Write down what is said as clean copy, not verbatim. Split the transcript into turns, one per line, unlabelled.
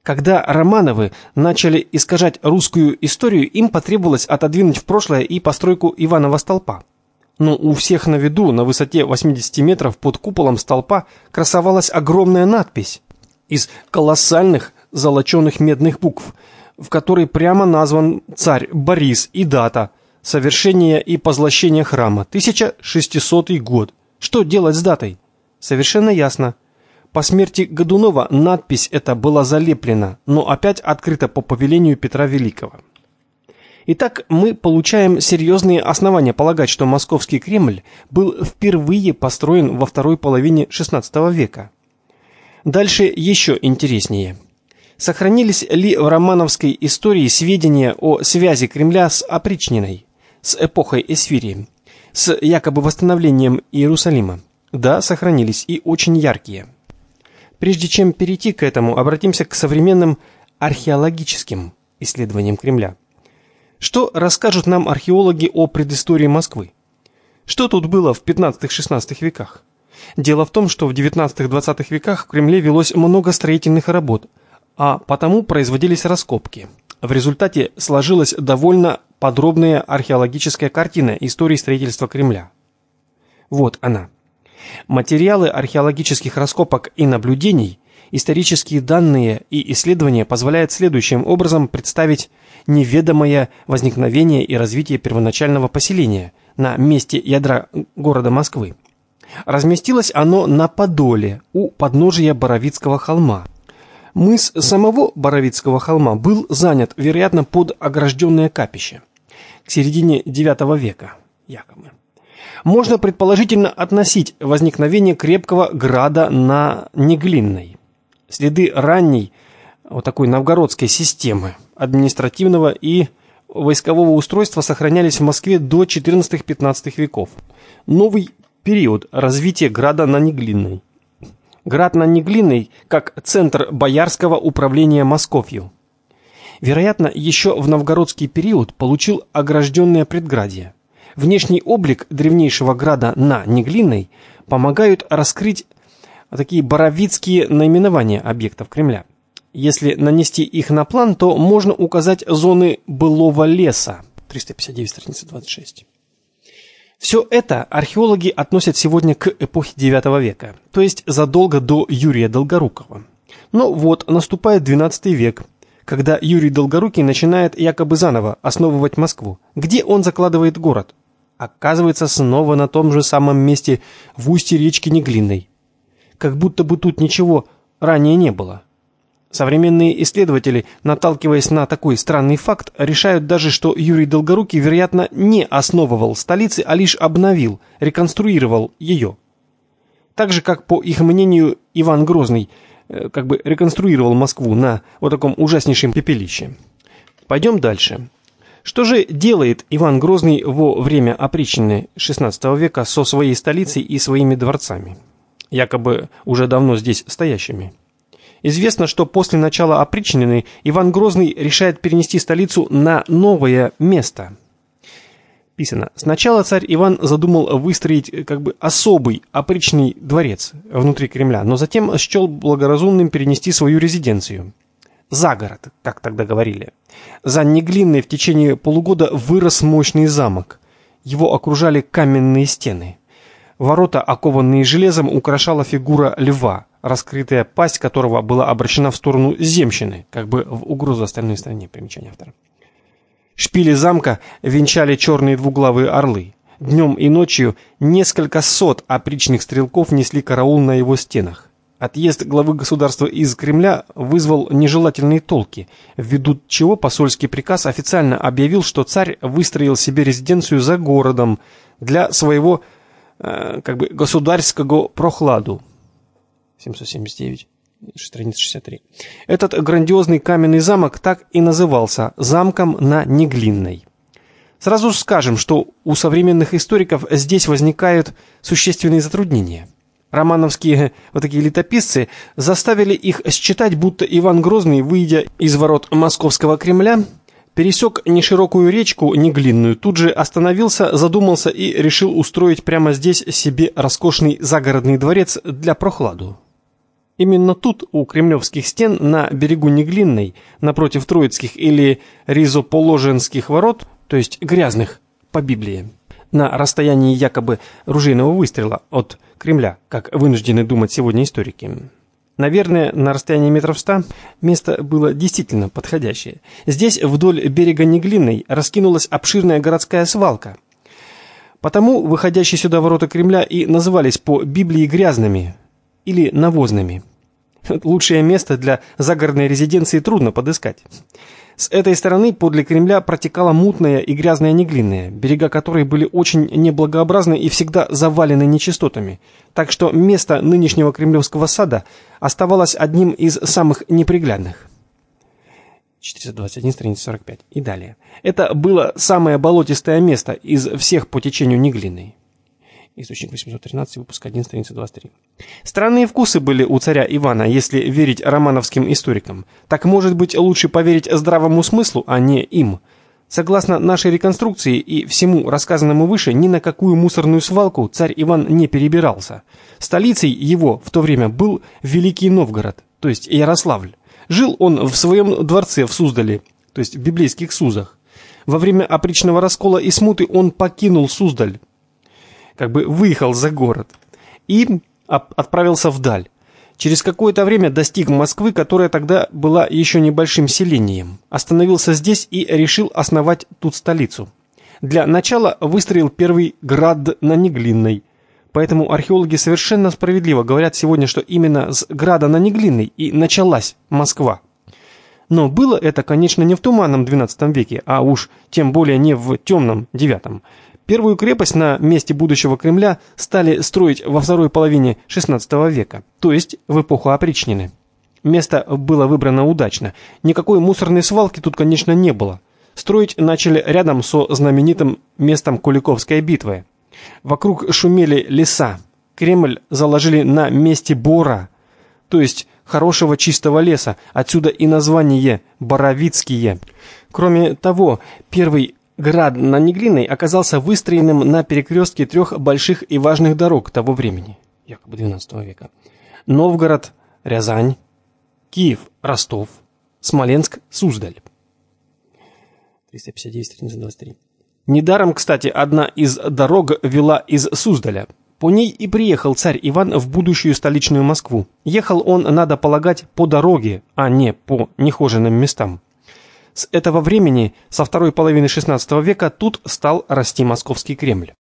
Когда Романовы начали искажать русскую историю, им потребовалось отодвинуть в прошлое и постройку Иванова столпа. Но у всех на виду, на высоте 80 метров под куполом столпа, красовалась огромная надпись из колоссальных золоченых медных букв, в которой прямо назван царь Борис и дата совершения и позлощения храма, 1600 год. Что делать с датой? Совершенно ясно. По смерти Годунова надпись эта была залеплена, но опять открыта по повелению Петра Великого. Итак, мы получаем серьезные основания полагать, что Московский Кремль был впервые построен во второй половине XVI века. Дальше еще интереснее. Сохранились ли в романовской истории сведения о связи Кремля с опричниной, с эпохой Эсфирии, с якобы восстановлением Иерусалима? Да, сохранились, и очень яркие. Прежде чем перейти к этому, обратимся к современным археологическим исследованиям Кремля. Что расскажут нам археологи о предыстории Москвы? Что тут было в 15-16 веках? Дело в том, что в 19-20 веках в Кремле велось много строительных работ, а потому производились раскопки. В результате сложилась довольно подробная археологическая картина истории строительства Кремля. Вот она. Материалы археологических раскопок и наблюдений, исторические данные и исследования позволяют следующим образом представить неведомое возникновение и развитие первоначального поселения на месте ядра города Москвы. Разместилось оно на Подоле, у подножия Боровицкого холма. Мыс самого Боровицкого холма был занят, вероятно, под огражденное капище к середине IX века, якобы. Можно предположительно относить возникновение крепкого града на Неглинной. Следы ранней, вот такой новгородской системы административного и войскового устройства сохранялись в Москве до XIV-XV веков. Новый период развития града на Неглинной. Град на Неглинной как центр боярского управления Московью. Вероятно, еще в новгородский период получил огражденное предградье. Внешний облик древнейшего града на Неглинной помогают раскрыть такие боровицкие наименования объектов Кремля. Если нанести их на план, то можно указать зоны былого леса. 359, страница 26. Все это археологи относят сегодня к эпохе IX века, то есть задолго до Юрия Долгорукова. Но вот наступает XII век, когда Юрий Долгорукий начинает якобы заново основывать Москву. Где он закладывает город? Оказывается, снова на том же самом месте в устье речки Неглинной. Как будто бы тут ничего ранее не было. Современные исследователи, наталкиваясь на такой странный факт, решают даже, что Юрий Долгорукий, вероятно, не основывал столицы, а лишь обновил, реконструировал ее. Так же, как, по их мнению, Иван Грозный как бы реконструировал Москву на вот таком ужаснейшем пепелище. Пойдем дальше. Что же делает Иван Грозный во время опричнины XVI века со своей столицей и своими дворцами, якобы уже давно здесь стоящими? Известно, что после начала опричнины Иван Грозный решает перенести столицу на новое место. Писано: сначала царь Иван задумал выстроить как бы особый опричный дворец внутри Кремля, но затем счел благоразумным перенести свою резиденцию за город, как тогда говорили. За Неглинной в течение полугода вырос мощный замок. Его окружали каменные стены. Ворота, окованные железом, украшала фигура льва, раскрытая пасть которого была обращена в сторону земщины, как бы в угрозу остальной стране. Примечание автора. Шпили замка венчали черные двуглавые орлы. Днем и ночью несколько сот опричных стрелков несли караул на его стенах. Отъезд главы государства из Кремля вызвал нежелательные толки, ввиду чего посольский приказ официально объявил, что царь выстроил себе резиденцию за городом для своего как бы государского прохладу. 779, страница 63. Этот грандиозный каменный замок так и назывался замком на Неглинной. Сразу скажем, что у современных историков здесь возникают существенные затруднения. Романовские вот такие летописцы заставили их считать, будто Иван Грозный, выйдя из ворот Московского Кремля, пересек неширокую речку Неглинную, тут же остановился, задумался и решил устроить прямо здесь себе роскошный загородный дворец для прохладу. Именно тут, у кремлевских стен, на берегу Неглинной, напротив Троицких или Ризоположенских ворот, то есть грязных по Библии, на расстоянии якобы ружейного выстрела от Кремля, как вынуждены думать сегодня историки. Наверное, на расстоянии метров 100 место было действительно подходящее. Здесь, вдоль берега Неглинной, раскинулась обширная городская свалка. Потому выходящие сюда ворота Кремля и назывались по Библии грязными или навозными. Лучшее место для загородной резиденции трудно подыскать. С этой стороны подле Кремля протекала мутная и грязная Неглинная, берега которой были очень неблагообразны и всегда завалены нечистотами, так что место нынешнего Кремлевского сада оставалось одним из самых неприглядных. 421, страница 45 и далее. Это было самое болотистое место из всех по течению Неглинной. Источник 813, выпуск 1, страница 23. Странные вкусы были у царя Ивана, если верить романовским историкам. Так, может быть, лучше поверить здравому смыслу, а не им. Согласно нашей реконструкции и всему рассказанному выше, ни на какую мусорную свалку царь Иван не перебирался. Столицей его в то время был Великий Новгород, то есть Ярославль. Жил он в своем дворце в Суздале, то есть в библейских Сузах. Во время опричного раскола и смуты он покинул Суздаль, как бы выехал за город и отправился вдаль. Через какое-то время достиг Москвы, которая тогда была еще небольшим селением. Остановился здесь и решил основать тут столицу. Для начала выстроил первый град на Неглинной. Поэтому археологи совершенно справедливо говорят сегодня, что именно с града на Неглинной и началась Москва. Но было это, конечно, не в туманном XII веке, а уж тем более не в темном IX. Первую крепость на месте будущего Кремля стали строить во второй половине XVI века, то есть в эпоху опричнины. Место было выбрано удачно. Никакой мусорной свалки тут, конечно, не было. Строить начали рядом со знаменитым местом Куликовской битвы. Вокруг шумели леса. Кремль заложили на месте бора, то есть хорошего чистого леса. Отсюда и название Боровицкие. Кроме того, первый град на Неглинной оказался выстроенным на перекрестке трех больших и важных дорог того времени, якобы XII века. Новгород, Рязань, Киев, Ростов, Смоленск, Суздаль. 359, страница 23. Недаром, кстати, одна из дорог вела из Суздаля. По ней и приехал царь Иван в будущую столичную Москву. Ехал он, надо полагать, по дороге, а не по нехоженным местам. С этого времени, со второй половины XVI века, тут стал расти московский Кремль.